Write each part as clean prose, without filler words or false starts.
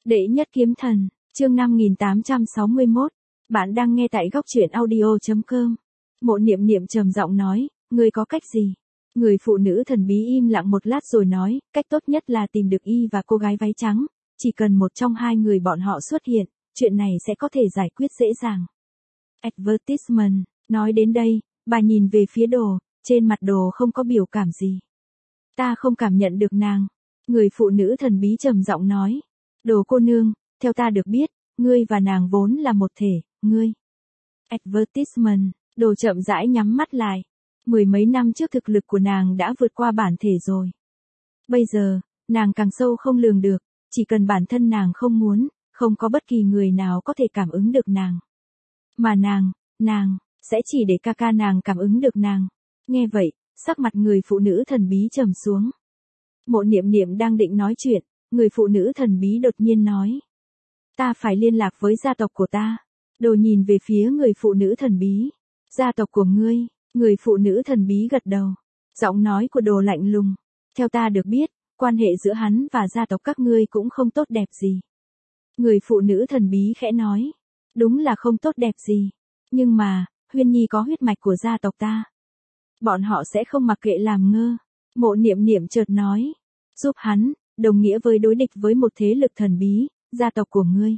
Đệ nhất kiếm thần, chương 5861. Bạn đang nghe tại góc truyện audio.com. Mộ Niệm Niệm trầm giọng nói, ngươi có cách gì? Người phụ nữ thần bí im lặng một lát rồi nói, cách tốt nhất là tìm được y và cô gái váy trắng. Chỉ cần một trong hai người bọn họ xuất hiện, chuyện này sẽ có thể giải quyết dễ dàng. Advertisement, nói đến đây, bà nhìn về phía đồ, trên mặt đồ không có biểu cảm gì. Ta không cảm nhận được nàng. Người phụ nữ thần bí trầm giọng nói. Đồ cô nương, theo ta được biết, ngươi và nàng vốn là một thể, ngươi. Advertisement, đồ chậm rãi nhắm mắt lại. Mười mấy năm trước thực lực của nàng đã vượt qua bản thể rồi. Bây giờ, nàng càng sâu không lường được, chỉ cần bản thân nàng không muốn, không có bất kỳ người nào có thể cảm ứng được nàng. Mà nàng, sẽ chỉ để ca nàng cảm ứng được nàng. Nghe vậy, sắc mặt người phụ nữ thần bí trầm xuống. Mộ Niệm Niệm đang định nói chuyện, người phụ nữ thần bí đột nhiên nói. Ta phải liên lạc với gia tộc của ta. Đồ nhìn về phía người phụ nữ thần bí. Gia tộc của ngươi, người phụ nữ thần bí gật đầu. Giọng nói của đồ lạnh lùng. Theo ta được biết, quan hệ giữa hắn và gia tộc các ngươi cũng không tốt đẹp gì. Người phụ nữ thần bí khẽ nói. Đúng là không tốt đẹp gì. Nhưng mà, Huyên Nhi có huyết mạch của gia tộc ta. Bọn họ sẽ không mặc kệ làm ngơ. Mộ Niệm Niệm chợt nói. Giúp hắn, đồng nghĩa với đối địch với một thế lực thần bí, gia tộc của ngươi.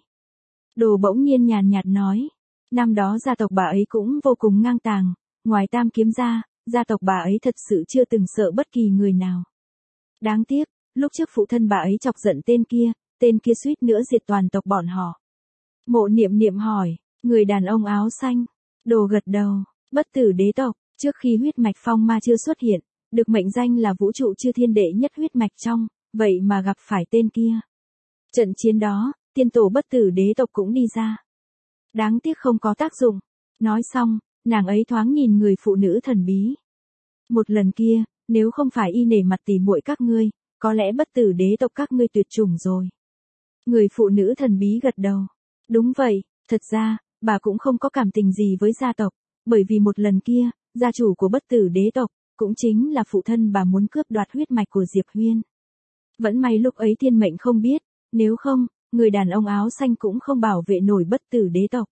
Đồ bỗng nhiên nhàn nhạt nói. Năm đó gia tộc bà ấy cũng vô cùng ngang tàng, ngoài Tam Kiếm ra, gia tộc bà ấy thật sự chưa từng sợ bất kỳ người nào. Đáng tiếc, lúc trước phụ thân bà ấy chọc giận tên kia suýt nữa diệt toàn tộc bọn họ. Mộ Niệm Niệm hỏi, người đàn ông áo xanh. Đồ gật đầu, bất tử đế tộc, trước khi huyết mạch phong ma chưa xuất hiện, được mệnh danh là vũ trụ chư thiên đệ nhất huyết mạch trong, vậy mà gặp phải tên kia. Trận chiến đó, tiên tổ bất tử đế tộc cũng đi ra. Đáng tiếc không có tác dụng. Nói xong, nàng ấy thoáng nhìn người phụ nữ thần bí. Một lần kia, nếu không phải y nể mặt tỉ muội các ngươi, có lẽ bất tử đế tộc các ngươi tuyệt chủng rồi. Người phụ nữ thần bí gật đầu. Đúng vậy, thật ra, bà cũng không có cảm tình gì với gia tộc, bởi vì một lần kia, gia chủ của bất tử đế tộc, cũng chính là phụ thân bà muốn cướp đoạt huyết mạch của Diệp Huyên. Vẫn may lúc ấy thiên mệnh không biết, nếu không, người đàn ông áo xanh cũng không bảo vệ nổi bất tử đế tộc.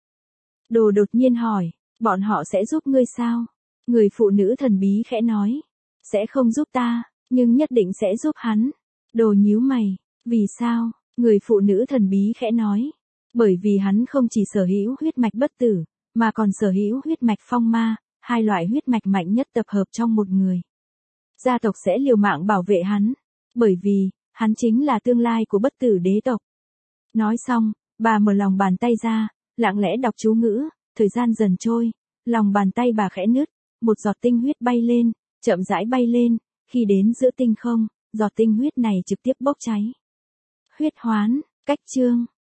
Đồ đột nhiên hỏi, bọn họ sẽ giúp ngươi sao? Người phụ nữ thần bí khẽ nói, sẽ không giúp ta, nhưng nhất định sẽ giúp hắn. Đồ nhíu mày, vì sao? Người phụ nữ thần bí khẽ nói, bởi vì hắn không chỉ sở hữu huyết mạch bất tử, mà còn sở hữu huyết mạch phong ma, hai loại huyết mạch mạnh nhất tập hợp trong một người. Gia tộc sẽ liều mạng bảo vệ hắn, bởi vì, hắn chính là tương lai của bất tử đế tộc. Nói xong, bà mở lòng bàn tay ra, lặng lẽ đọc chú ngữ, thời gian dần trôi, lòng bàn tay bà khẽ nứt, một giọt tinh huyết bay lên, chậm rãi bay lên, khi đến giữa tinh không, giọt tinh huyết này trực tiếp bốc cháy. Huyết hoán, cách chương.